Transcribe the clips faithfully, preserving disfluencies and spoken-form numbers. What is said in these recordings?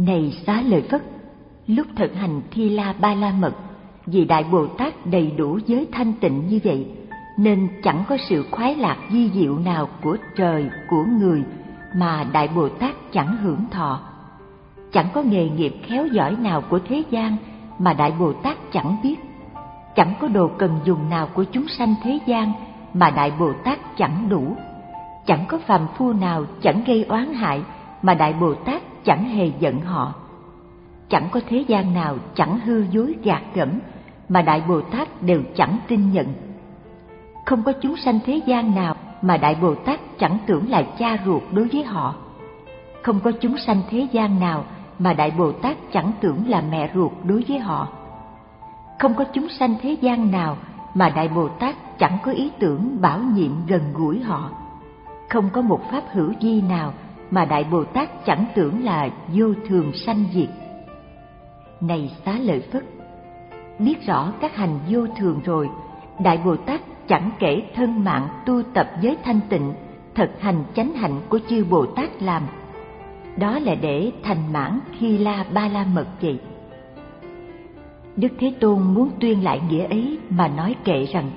Này Xá Lợi Phất, lúc thực hành Thi La Ba La Mật, vì Đại Bồ Tát đầy đủ giới thanh tịnh như vậy, nên chẳng có sự khoái lạc vi diệu nào của trời, của người mà Đại Bồ Tát chẳng hưởng thọ. Chẳng có nghề nghiệp khéo giỏi nào của thế gian mà Đại Bồ Tát chẳng biết. Chẳng có đồ cần dùng nào của chúng sanh thế gian mà Đại Bồ Tát chẳng đủ. Chẳng có phàm phu nào chẳng gây oán hại mà Đại Bồ Tát chẳng hề giận họ. Chẳng có thế gian nào chẳng hư dối gạt gẫm mà Đại Bồ Tát đều chẳng tin nhận. Không có chúng sanh thế gian nào mà Đại Bồ Tát chẳng tưởng là cha ruột đối với họ. Không có chúng sanh thế gian nào mà Đại Bồ Tát chẳng tưởng là mẹ ruột đối với họ. Không có chúng sanh thế gian nào mà Đại Bồ Tát chẳng có ý tưởng bảo nhiệm gần gũi họ. Không có một pháp hữu vi nào mà Đại Bồ Tát chẳng tưởng là vô thường sanh diệt. Này Xá Lợi Phất, biết rõ các hành vô thường rồi, Đại Bồ Tát chẳng kể thân mạng tu tập giới thanh tịnh, thực hành chánh hạnh của chư Bồ Tát làm. Đó là để thành mãn Thi La Ba La Mật vậy. Đức Thế Tôn muốn tuyên lại nghĩa ấy mà nói kệ rằng: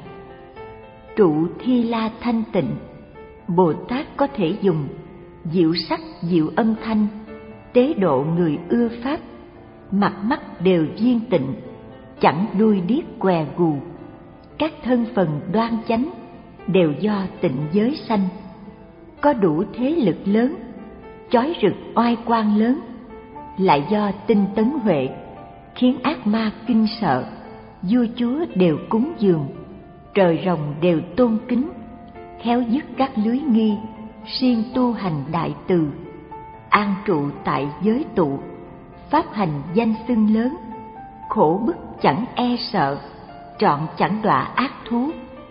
trụ Thi La thanh tịnh, Bồ Tát có thể dùng diệu sắc diệu âm thanh, tế độ người ưa pháp, mặt mắt đều viên tịnh, chẳng đuôi điếc què gù. Các thân phần đoan chánh đều do tịnh giới sanh, có đủ thế lực lớn, chói rực oai quang lớn, lại do tinh tấn huệ, khiến ác ma kinh sợ, vua chúa đều cúng dường, trời rồng đều tôn kính, khéo dứt các lưới nghi, siêng tu hành đại từ, an trụ tại giới tụ, pháp hành danh xưng lớn, khổ bức chẳng e sợ, trọn chẳng đọa ác thú.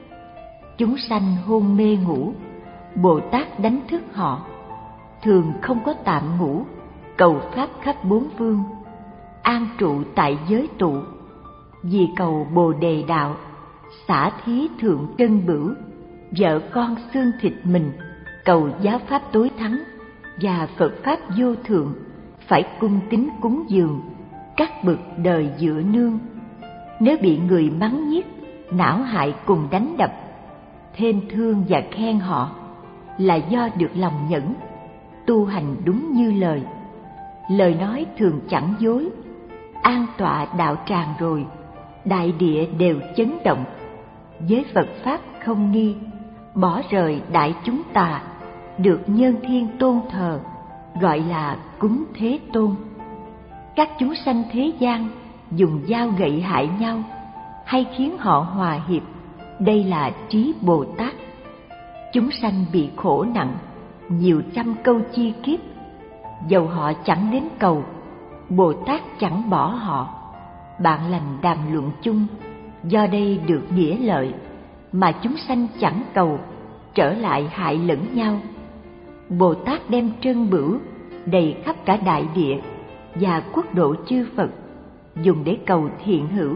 Chúng sanh hôn mê ngủ, Bồ Tát đánh thức họ, thường không có tạm ngủ, cầu pháp khắp bốn phương, an trụ tại giới tụ, vì cầu Bồ Đề đạo, xả thí thượng trân bửu, vợ con xương thịt mình, cầu giáo pháp tối thắng, và Phật pháp vô thượng, phải cung kính cúng dường, các bậc đời dựa nương. Nếu bị người mắng nhiếc, não hại cùng đánh đập, thêm thương và khen họ, là do được lòng nhẫn, tu hành đúng như lời. Lời nói thường chẳng dối, an tọa đạo tràng rồi, đại địa đều chấn động. Với Phật pháp không nghi, bỏ rời đại chúng tà, được nhân thiên tôn thờ, gọi là cúng Thế Tôn. Các chúng sanh thế gian dùng dao gậy hại nhau, hay khiến họ hòa hiệp, đây là trí Bồ Tát. Chúng sanh bị khổ nặng, nhiều trăm câu chi kiếp, dầu họ chẳng đến cầu, Bồ Tát chẳng bỏ họ. Bạn lành đàm luận chung, do đây được nghĩa lợi, mà chúng sanh chẳng cầu, trở lại hại lẫn nhau. Bồ Tát đem trân bửu đầy khắp cả đại địa và quốc độ chư Phật, dùng để cầu thiện hữu.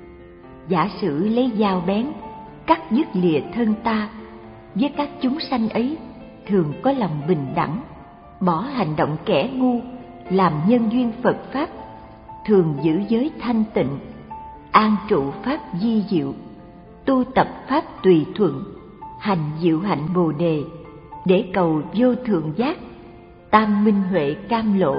Giả sử lấy dao bén cắt dứt lìa thân ta, với các chúng sanh ấy thường có lòng bình đẳng, bỏ hành động kẻ ngu, làm nhân duyên Phật pháp, thường giữ giới thanh tịnh, an trụ pháp di diệu, tu tập pháp tùy thuận, hành diệu hạnh Bồ Đề, để cầu vô thượng giác, tam minh huệ cam lộ,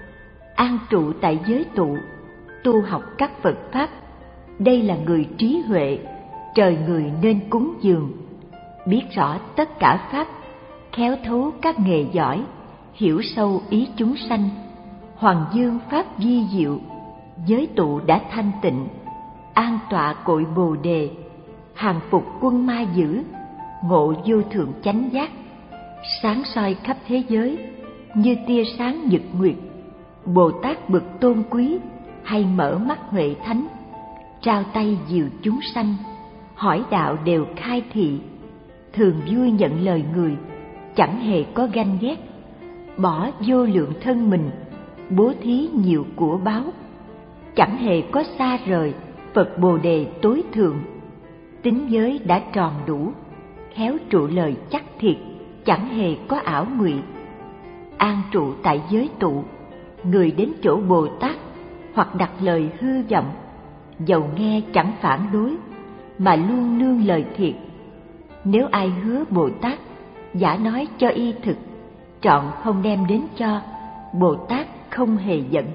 an trụ tại giới tụ, tu học các Phật pháp. Đây là người trí huệ, trời người nên cúng dường, biết rõ tất cả pháp, khéo thấu các nghề giỏi, hiểu sâu ý chúng sanh, hoàng dương pháp vi diệu, giới tụ đã thanh tịnh, an tọa cội Bồ Đề, hàng phục quân ma dữ, ngộ vô thượng chánh giác, sáng soi khắp thế giới như tia sáng nhật nguyệt. Bồ Tát bậc tôn quý hay mở mắt huệ thánh, trao tay dìu chúng sanh, hỏi đạo đều khai thị, thường vui nhận lời người, chẳng hề có ganh ghét, bỏ vô lượng thân mình, bố thí nhiều của báo, chẳng hề có xa rời Phật Bồ Đề tối thượng. Tính giới đã tròn đủ, khéo trụ lời chắc thiệt, chẳng hề có ảo ngụy. An trụ tại giới tụ, người đến chỗ Bồ Tát hoặc đặt lời hư vọng, dầu nghe chẳng phản đối, mà luôn nương lời thiệt. Nếu ai hứa Bồ Tát, giả nói cho y thực, trọn không đem đến cho, Bồ Tát không hề giận.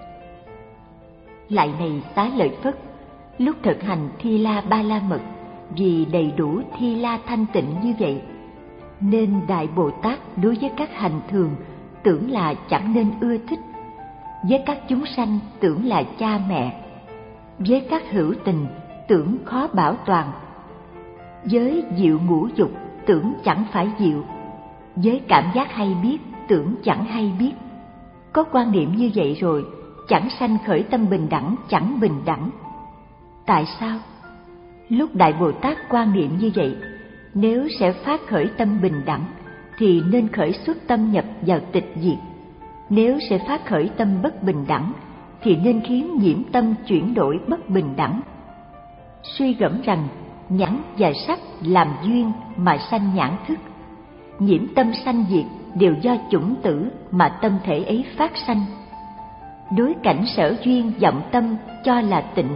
Lại này Xá Lợi Phất, lúc thực hành Thi La Ba La Mật, vì đầy đủ Thi La thanh tịnh như vậy, nên Đại Bồ Tát đối với các hành thường tưởng là chẳng nên ưa thích, với các chúng sanh tưởng là cha mẹ, với các hữu tình tưởng khó bảo toàn, với diệu ngũ dục tưởng chẳng phải diệu, với cảm giác hay biết tưởng chẳng hay biết. Có quan niệm như vậy rồi, chẳng sanh khởi tâm bình đẳng chẳng bình đẳng. Tại sao? Lúc Đại Bồ Tát quan niệm như vậy, nếu sẽ phát khởi tâm bình đẳng, thì nên khởi xuất tâm nhập vào tịch diệt. Nếu sẽ phát khởi tâm bất bình đẳng, thì nên khiến nhiễm tâm chuyển đổi bất bình đẳng. Suy gẫm rằng nhãn và sắc làm duyên mà sanh nhãn thức, nhiễm tâm sanh diệt đều do chủng tử mà tâm thể ấy phát sanh. Đối cảnh sở duyên vọng tâm cho là tịnh.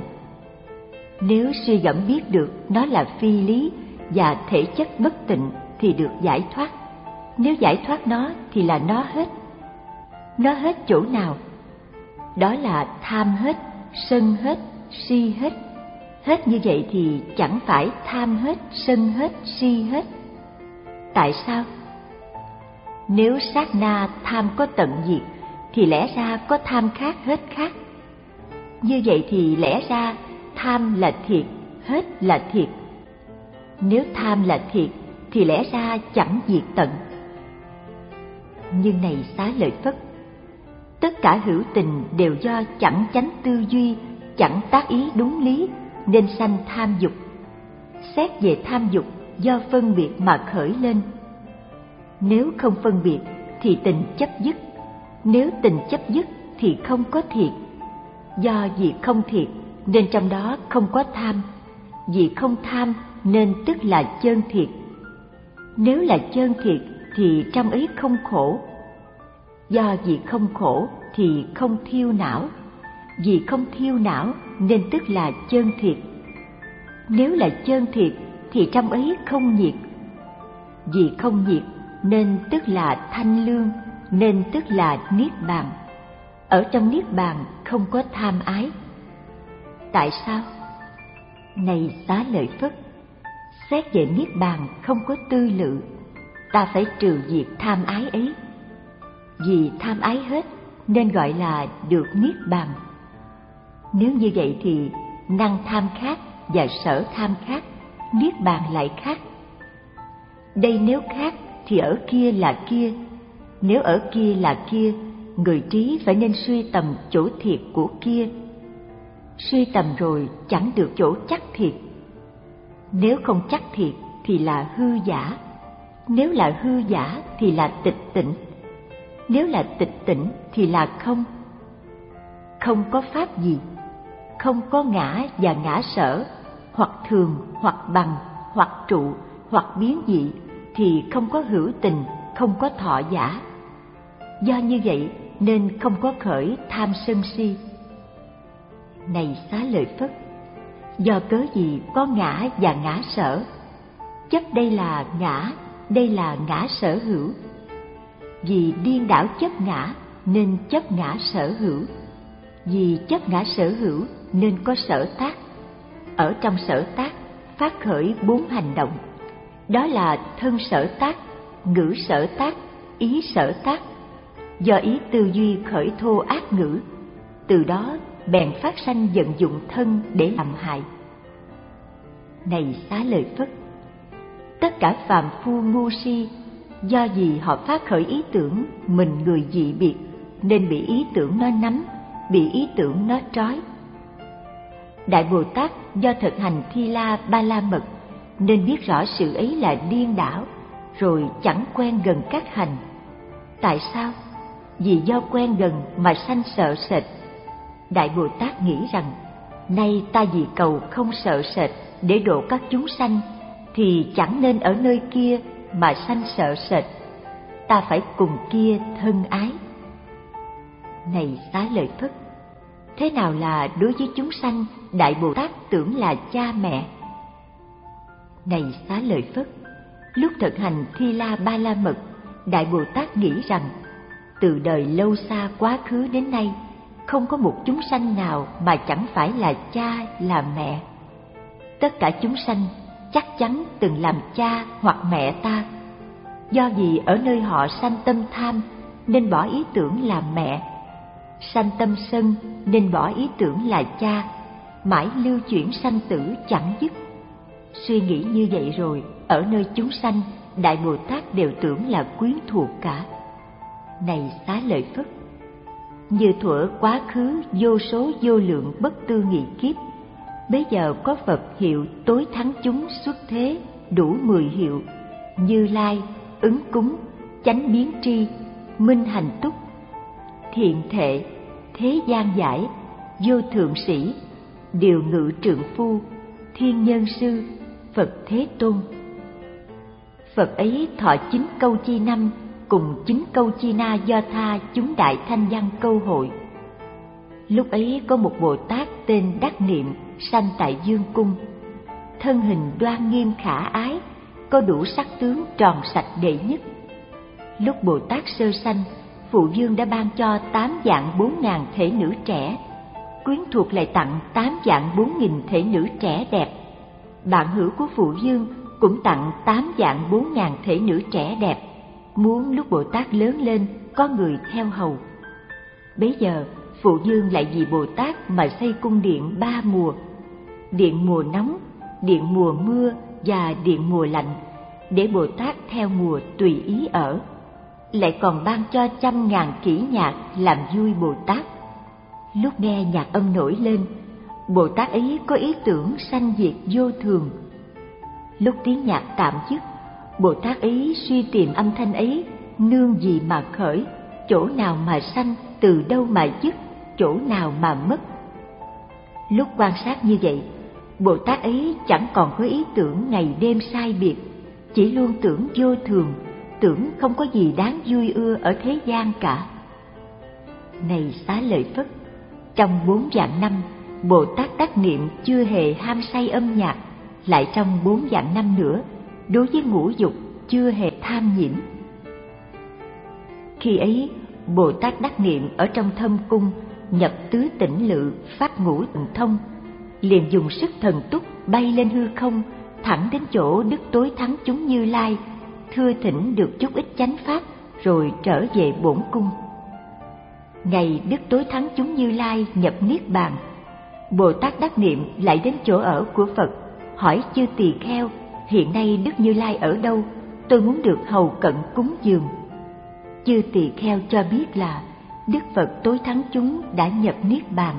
Nếu suy gẫm biết được nó là phi lý và thể chất bất tịnh thì được giải thoát. Nếu giải thoát nó thì là nó hết. Nó hết chỗ nào? Đó là tham hết, sân hết, si hết. Hết như vậy thì chẳng phải tham hết, sân hết, si hết. Tại sao? Nếu sát na tham có tận diệt, thì lẽ ra có tham khác hết khác. Như vậy thì lẽ ra tham là thiệt, hết là thiệt. Nếu tham là thiệt, thì lẽ ra chẳng diệt tận. Nhưng này Xá Lợi Phất, tất cả hữu tình đều do chẳng chánh tư duy, chẳng tác ý đúng lý, nên sanh tham dục. Xét về tham dục do phân biệt mà khởi lên. Nếu không phân biệt thì tình chấp dứt, nếu tình chấp dứt thì không có thiệt. Do vì không thiệt nên trong đó không có tham, vì không tham nên tức là chân thiệt. Nếu là chân thiệt thì trong ấy không khổ. Do vì không khổ thì không thiêu não, vì không thiêu não nên tức là chân thiệt. Nếu là chân thiệt thì trong ấy không nhiệt, vì không nhiệt nên tức là thanh lương, nên tức là niết bàn. Ở trong niết bàn không có tham ái. Tại sao? Này Xá Lợi Phất, xét về niết bàn không có tư lự, ta phải trừ diệt tham ái ấy. Vì tham ái hết nên gọi là được niết bàn. Nếu như vậy thì năng tham khác và sở tham khác, niết bàn lại khác. Đây nếu khác thì ở kia là kia, nếu ở kia là kia, người trí phải nên suy tầm chỗ thiệt của kia. Suy tầm rồi chẳng được chỗ chắc thiệt. Nếu không chắc thiệt thì là hư giả, nếu là hư giả thì là tịch tịnh, nếu là tịch tịnh thì là không. Không có pháp gì, không có ngã và ngã sở, hoặc thường, hoặc bằng, hoặc trụ, hoặc biến dị, thì không có hữu tình, không có thọ giả. Do như vậy nên không có khởi tham sân si. Này Xá Lợi Phất, do cớ gì có ngã và ngã sở? Chấp đây là ngã, đây là ngã sở hữu. Vì điên đảo chấp ngã nên chấp ngã sở hữu. Vì chấp ngã sở hữu nên có sở tác. Ở trong sở tác phát khởi bốn hành động. Đó là thân sở tác, ngữ sở tác, ý sở tác. Do ý tư duy khởi thô ác ngữ, từ đó bèn phát sanh vận dụng thân để làm hại. Này Xá Lợi Phất, tất cả phàm phu ngu si, do vì họ phát khởi ý tưởng mình người dị biệt, nên bị ý tưởng nó nắm, bị ý tưởng nó trói. Đại Bồ Tát do thực hành Thi La Ba La Mật, nên biết rõ sự ấy là điên đảo, rồi chẳng quen gần các hành. Tại sao? Vì do quen gần mà sanh sợ sệt. Đại Bồ Tát nghĩ rằng, nay ta vì cầu không sợ sệt để độ các chúng sanh, thì chẳng nên ở nơi kia mà sanh sợ sệt. Ta phải cùng kia thân ái. Này Xá Lợi Phất, thế nào là đối với chúng sanh Đại Bồ Tát tưởng là cha mẹ? Này Xá Lợi Phất, lúc thực hành Thi La Ba La Mật, Đại Bồ Tát nghĩ rằng từ đời lâu xa quá khứ đến nay, không có một chúng sanh nào mà chẳng phải là cha là mẹ. Tất cả chúng sanh chắc chắn từng làm cha hoặc mẹ ta. Do vì ở nơi họ sanh tâm tham nên bỏ ý tưởng làm mẹ, sanh tâm sân nên bỏ ý tưởng là cha, mãi lưu chuyển sanh tử chẳng dứt. Suy nghĩ như vậy rồi, ở nơi chúng sanh, Đại Bồ Tát đều tưởng là quyến thuộc cả. Này Xá Lợi Phất, như thuở quá khứ vô số vô lượng bất tư nghị kiếp, bấy giờ có Phật hiệu tối thắng chúng xuất thế đủ mười hiệu: Như Lai, Ứng Cúng, Chánh Biến Tri, Minh Hành Túc, Thiện Thệ, Thế Gian Giải, Vô Thượng Sĩ, Điều Ngự Trượng Phu, Thiên Nhân Sư, Phật Thế Tôn. Phật ấy thọ chín câu chi năm cùng chín câu chi na do tha chúng đại thanh văn câu hội. Lúc ấy có một Bồ Tát tên Đắc Niệm sanh tại Dương Cung, thân hình đoan nghiêm khả ái, có đủ sắc tướng tròn sạch đệ nhất. Lúc Bồ Tát sơ sanh, Phụ Dương đã ban cho tám vạn bốn ngàn thể nữ trẻ, quyến thuộc lại tặng tám vạn bốn nghìn thể nữ trẻ đẹp. Bạn hữu của Phụ Dương cũng tặng tám vạn bốn ngàn thể nữ trẻ đẹp, muốn lúc Bồ Tát lớn lên có người theo hầu. Bấy giờ Phụ Dương lại vì Bồ Tát mà xây cung điện ba mùa: điện mùa nóng, điện mùa mưa và điện mùa lạnh, để Bồ Tát theo mùa tùy ý ở. Lại còn ban cho trăm ngàn kỹ nhạc làm vui Bồ Tát. Lúc nghe nhạc âm nổi lên, Bồ Tát ấy có ý tưởng sanh diệt vô thường. Lúc tiếng nhạc tạm dứt, Bồ Tát ấy suy tìm âm thanh ấy nương gì mà khởi, chỗ nào mà sanh, từ đâu mà dứt, chỗ nào mà mất. Lúc quan sát như vậy, Bồ Tát ấy chẳng còn có ý tưởng ngày đêm sai biệt, chỉ luôn tưởng vô thường, tưởng không có gì đáng vui ưa ở thế gian cả. Này Xá Lợi Phất, trong bốn vạn năm, Bồ Tát Đắc Niệm chưa hề ham say âm nhạc, lại trong bốn vạn năm nữa, đối với ngũ dục chưa hề tham nhiễm. Khi ấy, Bồ Tát Đắc Niệm ở trong thâm cung, nhập tứ tỉnh lự, phát ngũ thần thông, liền dùng sức thần túc bay lên hư không, thẳng đến chỗ Đức Tối Thắng chúng Như Lai, thưa thỉnh được chút ít chánh pháp, rồi trở về bổn cung. Ngày Đức Tối Thắng chúng Như Lai nhập niết bàn, Bồ Tát Đắc Niệm lại đến chỗ ở của Phật, hỏi chư tỳ kheo: hiện nay Đức Như Lai ở đâu? Tôi muốn được hầu cận cúng dường. Chư tỳ kheo cho biết là Đức Phật Tối Thắng chúng đã nhập niết bàn.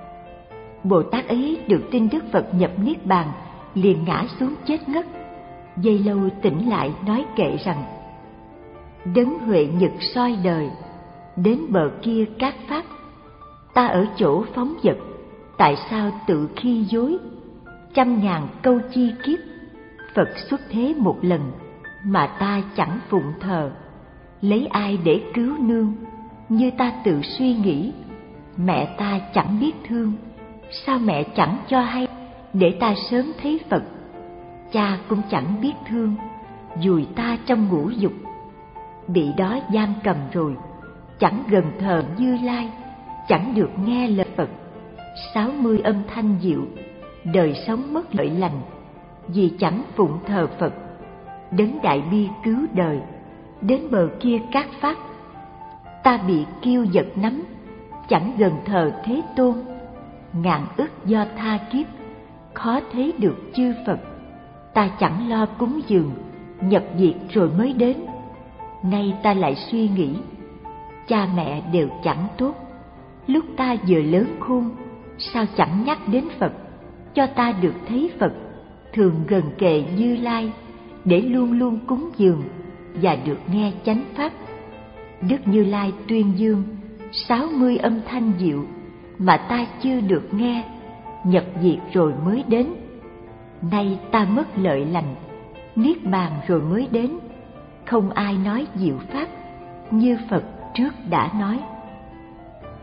Bồ Tát ấy được tin Đức Phật nhập niết bàn, liền ngã xuống chết ngất. Giây lâu tỉnh lại nói kệ rằng: Đấng huệ nhật soi đời, đến bờ kia các pháp, ta ở chỗ phóng dật, tại sao tự khi dối? Trăm ngàn câu chi kiếp, Phật xuất thế một lần, mà ta chẳng phụng thờ. Lấy ai để cứu nương, như ta tự suy nghĩ. Mẹ ta chẳng biết thương, sao mẹ chẳng cho hay, để ta sớm thấy Phật. Cha cũng chẳng biết thương, dùi ta trong ngũ dục. Bị đó giam cầm rồi, chẳng gần thờ Như Lai, chẳng được nghe lời Phật. Sáu mươi âm thanh diệu, đời sống mất lợi lành, vì chẳng phụng thờ Phật. Đấng đại bi cứu đời, đến bờ kia các pháp, ta bị kiêu giật nắm, chẳng gần thờ Thế Tôn. Ngàn ức do tha kiếp, khó thấy được chư Phật. Ta chẳng lo cúng dường, nhập diệt rồi mới đến. Nay ta lại suy nghĩ, cha mẹ đều chẳng tốt. Lúc ta vừa lớn khôn, sao chẳng nhắc đến Phật, cho ta được thấy Phật, thường gần kề Như Lai, để luôn luôn cúng dường và được nghe chánh pháp. Đức Như Lai tuyên dương sáu mươi âm thanh diệu, mà ta chưa được nghe, nhập diệt rồi mới đến. Nay ta mất lợi lành, niết bàn rồi mới đến, không ai nói diệu pháp như Phật trước đã nói.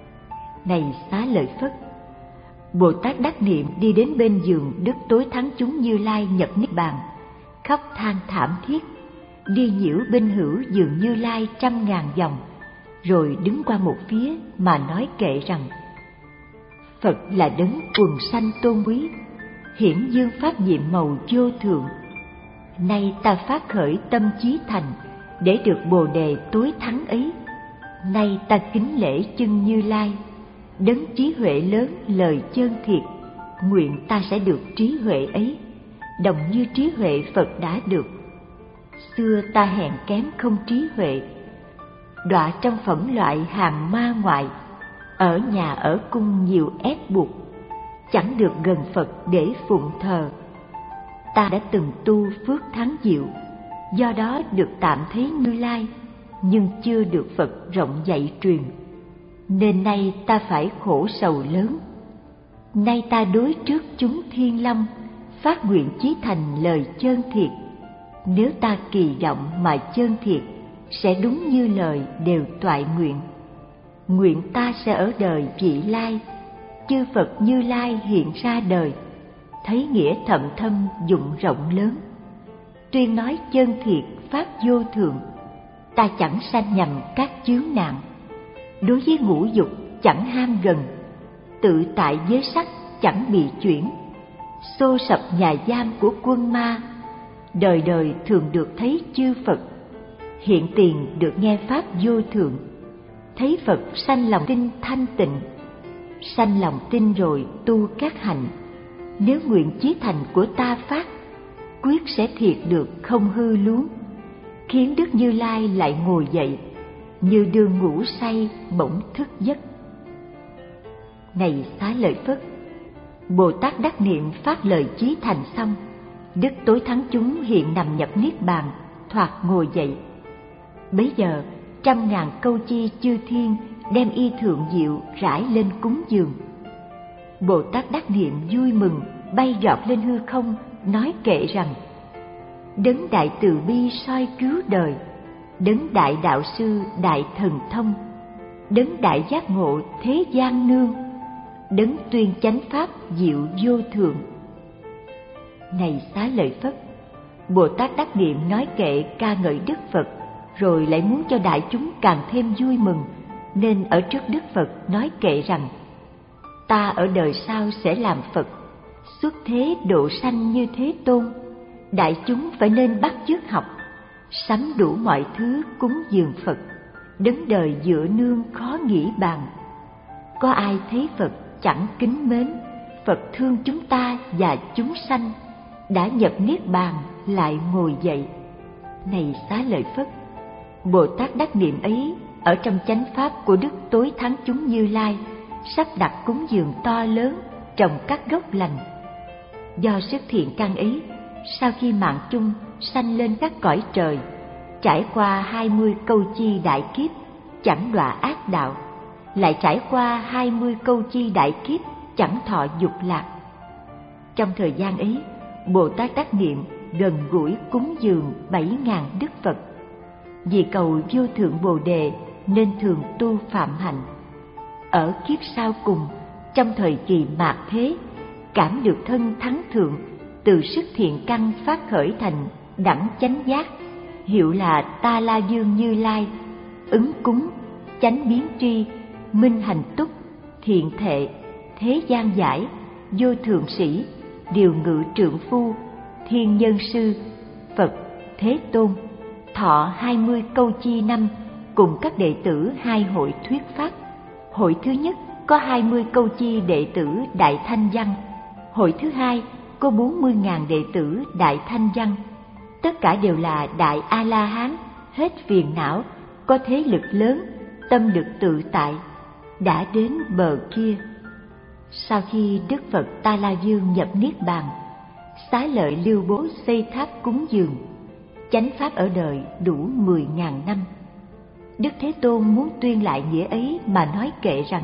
Này Xá Lợi Phất, Bồ Tát Đắc Niệm đi đến bên giường Đức Tối Thắng Chúng Như Lai nhập niết bàn, khóc than thảm thiết, đi nhiễu bên hữu giường Như Lai trăm ngàn vòng, rồi đứng qua một phía mà nói kệ rằng: Phật là đấng quần sanh tôn quý, hiển dương pháp nhiệm màu vô thượng. Nay ta phát khởi tâm chí thành để được Bồ đề tối thắng ấy. Nay ta kính lễ chân Như Lai, đấng trí huệ lớn lời chân thiệt, nguyện ta sẽ được trí huệ ấy, đồng như trí huệ Phật đã được. Xưa ta hèn kém không trí huệ, đọa trong phẩm loại hàng ma ngoại, ở nhà ở cung nhiều ép buộc, chẳng được gần Phật để phụng thờ. Ta đã từng tu phước thắng diệu, do đó được tạm thấy Như Lai, nhưng chưa được Phật rộng dạy truyền, nên nay ta phải khổ sầu lớn. Nay ta đối trước chúng thiên long, phát nguyện chí thành lời chân thiệt. Nếu ta kỳ vọng mà chân thiệt, sẽ đúng như lời đều toại nguyện. Nguyện ta sẽ ở đời vị lai, chư Phật Như Lai hiện ra đời, thấy nghĩa thậm thâm dụng rộng lớn. Tuyên nói chân thiệt phát vô thượng, ta chẳng sanh nhầm các chướng nạn. Đối với ngũ dục chẳng ham gần, tự tại giới sắc chẳng bị chuyển. Xô sập nhà giam của quân ma, đời đời thường được thấy chư Phật. Hiện tiền được nghe pháp vô thượng, thấy Phật sanh lòng tin thanh tịnh. Sanh lòng tin rồi tu các hạnh, nếu nguyện chí thành của ta phát, quyết sẽ thiệt được không hư luống. Khiến Đức Như Lai lại ngồi dậy, như đương ngủ say bỗng thức giấc. Này Xá Lợi Phất, Bồ Tát Đắc Niệm phát lời chí thành xong, Đức Tối Thắng Chúng hiện nằm nhập niết bàn, thoạt ngồi dậy. Bấy giờ trăm ngàn câu chi chư thiên đem y thượng diệu rải lên cúng dường. Bồ Tát Đắc Niệm vui mừng bay giọt lên hư không, nói kệ rằng: Đấng đại từ bi soi cứu đời, đấng đại đạo sư đại thần thông, đấng đại giác ngộ thế gian nương, đấng tuyên chánh pháp diệu vô thượng. Này Xá Lợi Phất, Bồ Tát Đắc Niệm nói kệ ca ngợi Đức Phật, rồi lại muốn cho đại chúng càng thêm vui mừng, nên ở trước Đức Phật nói kệ rằng: Ta ở đời sau sẽ làm Phật, xuất thế độ sanh như Thế Tôn. Đại chúng phải nên bắt chước học, sắm đủ mọi thứ cúng dường Phật, đấng đời dựa nương khó nghĩ bàn. Có ai thấy Phật chẳng kính mến, Phật thương chúng ta và chúng sanh, đã nhập niết bàn lại ngồi dậy. Này Xá Lợi Phất, Bồ Tát Đắc Niệm ấy ở trong chánh pháp của Đức Tối Thắng Chúng Như Lai, sắp đặt cúng dường to lớn, trồng các gốc lành. Do sức thiện căn ấy, sau khi mạng chung sanh lên các cõi trời, trải qua hai mươi câu chi đại kiếp chẳng đọa ác đạo, lại trải qua hai mươi câu chi đại kiếp chẳng thọ dục lạc. Trong thời gian ấy, Bồ Tát Đắc Niệm gần gũi cúng dường bảy ngàn Đức Phật. Vì cầu vô thượng Bồ đề nên thường tu phạm hạnh. Ở kiếp sau cùng, trong thời kỳ mạt thế, cảm được thân thắng thượng, từ sức thiện căn phát khởi thành đẳng chánh giác, hiệu là Ta La Dương Như Lai, ứng cúng, chánh biến tri, minh hành túc, thiện thệ, thế gian giải, vô thượng sĩ, điều ngự trượng phu, thiên nhân sư, Phật, Thế Tôn, thọ hai mươi câu chi năm, cùng các đệ tử hai hội thuyết pháp. Hội thứ nhất có hai mươi câu chi đệ tử Đại Thanh Văn, hội thứ hai có bốn mươi ngàn đệ tử Đại Thanh Văn. Tất cả đều là Đại A-la-hán, hết phiền não, có thế lực lớn, tâm lực tự tại, đã đến bờ kia. Sau khi Đức Phật Ta La Dương nhập niết bàn, Xá Lợi Lưu Bố xây tháp cúng dường, chánh pháp ở đời đủ mười ngàn năm. Đức Thế Tôn muốn tuyên lại nghĩa ấy mà nói kệ rằng: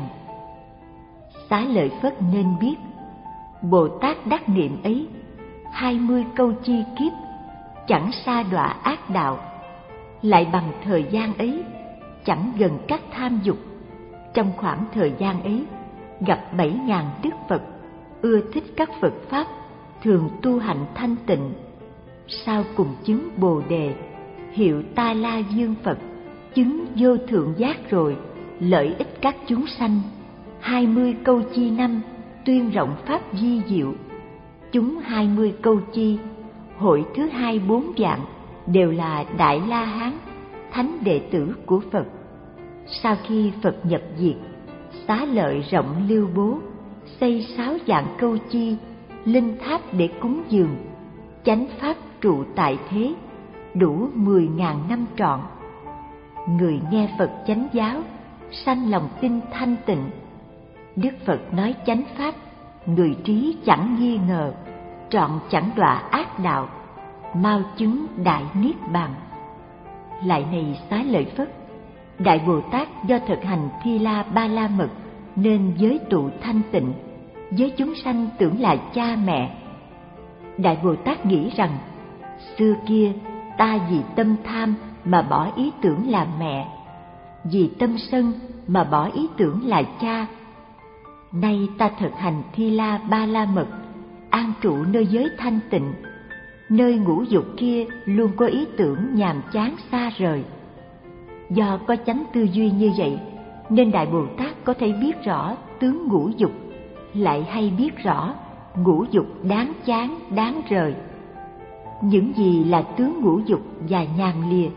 Xá Lợi Phất nên biết, Bồ Tát Đắc Niệm ấy hai mươi câu chi kiếp chẳng sa đọa ác đạo, lại bằng thời gian ấy chẳng gần các tham dục, Trong khoảng thời gian ấy, gặp bảy ngàn Đức Phật, ưa thích các Phật Pháp, thường tu hành thanh tịnh. Sau cùng chứng Bồ Đề, hiệu Ta La Dương Phật, chứng vô thượng giác rồi, lợi ích các chúng sanh. Hai mươi câu chi năm, tuyên rộng Pháp di diệu. Chúng hai mươi câu chi, hội thứ hai bốn vạn, đều là Đại La Hán, thánh đệ tử của Phật. Sau khi Phật nhập diệt, xá lợi rộng lưu bố, xây sáu vạn câu chi, linh tháp để cúng dường, chánh pháp trụ tại thế, đủ mười ngàn năm trọn. Người nghe Phật chánh giáo, sanh lòng tin thanh tịnh. Đức Phật nói chánh pháp, người trí chẳng nghi ngờ, trọn chẳng đọa ác đạo, mau chứng đại niết bàn. Lại này xá lợi Phất, Đại Bồ Tát do thực hành Thi La Ba La Mật nên giới tụ thanh tịnh, với chúng sanh tưởng là cha mẹ. Đại Bồ Tát nghĩ rằng, xưa kia ta vì tâm tham mà bỏ ý tưởng là mẹ, vì tâm sân mà bỏ ý tưởng là cha. Nay ta thực hành Thi La Ba La Mật, an trụ nơi giới thanh tịnh, nơi ngũ dục kia luôn có ý tưởng nhàm chán xa rời. Do có chánh tư duy như vậy, nên Đại Bồ Tát có thể biết rõ tướng ngũ dục, lại hay biết rõ ngũ dục đáng chán, đáng rời. Những gì là tướng ngũ dục và nhàn lìa?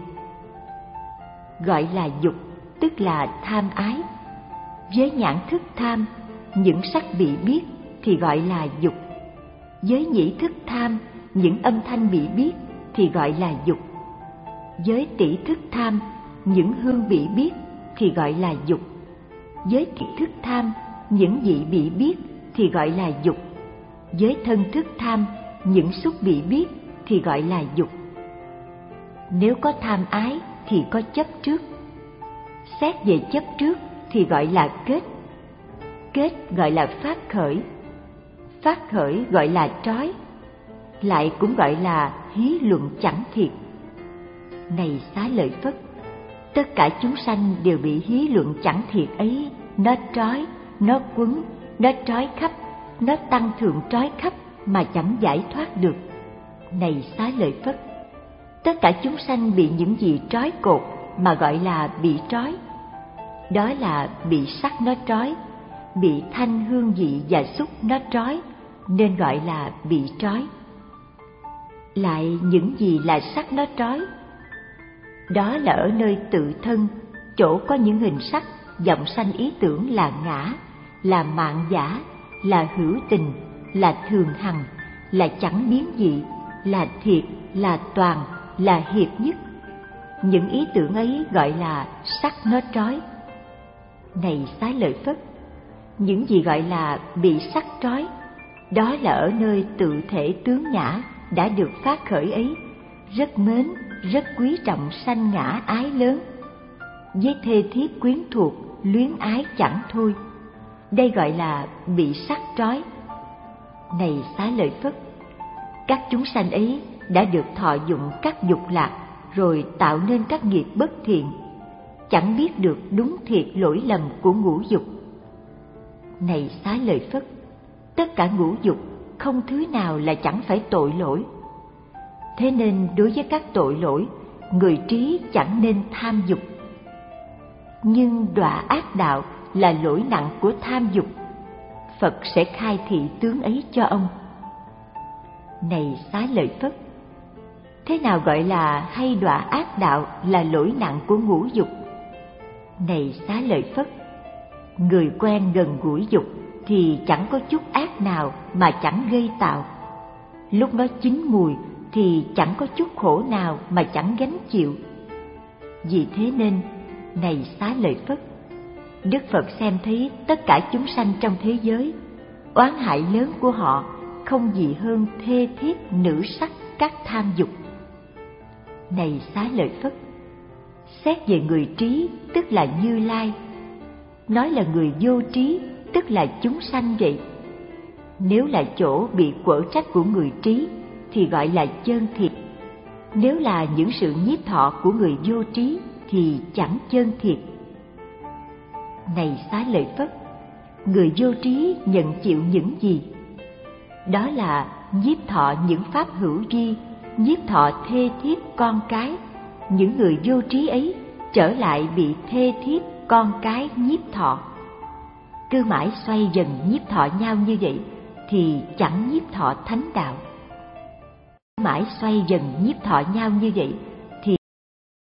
Gọi là dục, tức là tham ái. Với nhãn thức tham, những sắc bị biết thì gọi là dục. Với nhĩ thức tham, những âm thanh bị biết thì gọi là dục. Với tỷ thức tham, những hương bị biết thì gọi là dục. Với thị thức tham, những vị bị biết thì gọi là dục. Với thân thức tham, những xúc bị biết thì gọi là dục. Nếu có tham ái thì có chấp trước. Xét về chấp trước thì gọi là kết. Kết gọi là phát khởi. Phát khởi gọi là trói. Lại cũng gọi là hí luận chẳng thiệt. Này xá lợi Phất, tất cả chúng sanh đều bị hí luận chẳng thiệt ấy, nó trói, nó quấn, nó trói khắp, nó tăng thượng trói khắp mà chẳng giải thoát được. Này xá lợi Phất, tất cả chúng sanh bị những gì trói cột mà gọi là bị trói. Đó là bị sắc nó trói, bị thanh hương vị và xúc nó trói, nên gọi là bị trói. Lại những gì là sắc nó trói? Đó là ở nơi tự thân, chỗ có những hình sắc, vọng sanh ý tưởng là ngã, là mạng giả, là hữu tình, là thường hằng, là chẳng biến dị, là thiệt, là toàn, là hiệp nhất. Những ý tưởng ấy gọi là sắc nó trói. Này xá lợi Phất, những gì gọi là bị sắc trói, đó là ở nơi tự thể tướng ngã đã được phát khởi ấy, rất mến, rất quý trọng sanh ngã ái lớn, với thê thiếp quyến thuộc, luyến ái chẳng thôi. Đây gọi là bị sắc trói. Này xá lợi Phất, các chúng sanh ấy đã được thọ dụng các dục lạc, rồi tạo nên các nghiệp bất thiện, chẳng biết được đúng thiệt lỗi lầm của ngũ dục. Này xá lợi Phất, tất cả ngũ dục không thứ nào là chẳng phải tội lỗi. Thế nên đối với các tội lỗi, người trí chẳng nên tham dục. Nhưng đọa ác đạo là lỗi nặng của tham dục, Phật sẽ khai thị tướng ấy cho ông. Này xá lợi Phất, thế nào gọi là hay đọa ác đạo là lỗi nặng của ngũ dục? Này xá lợi Phất, người quen gần gũi dục thì chẳng có chút ác nào mà chẳng gây tạo. Lúc nó chín mùi thì chẳng có chút khổ nào mà chẳng gánh chịu. Vì thế nên, này xá lợi Phất, Đức Phật xem thấy tất cả chúng sanh trong thế giới, oán hại lớn của họ không gì hơn thê thiếp nữ sắc các tham dục. Này xá lợi Phất, xét về người trí tức là Như Lai, nói là người vô trí tức là chúng sanh vậy. Nếu là chỗ bị quở trách của người trí thì gọi là chơn thiệt. Nếu là những sự nhiếp thọ của người vô trí thì chẳng chơn thiệt. này Xá Lợi Phất, người vô trí nhận chịu những gì? Đó là nhiếp thọ những pháp hữu vi, nhiếp thọ thê thiếp con cái. Những người vô trí ấy trở lại bị thê thiếp con cái nhiếp thọ. Cứ mãi xoay dần nhiếp thọ nhau như vậy thì chẳng nhiếp thọ thánh đạo. Mãi xoay dần nhiếp thọ nhau như vậy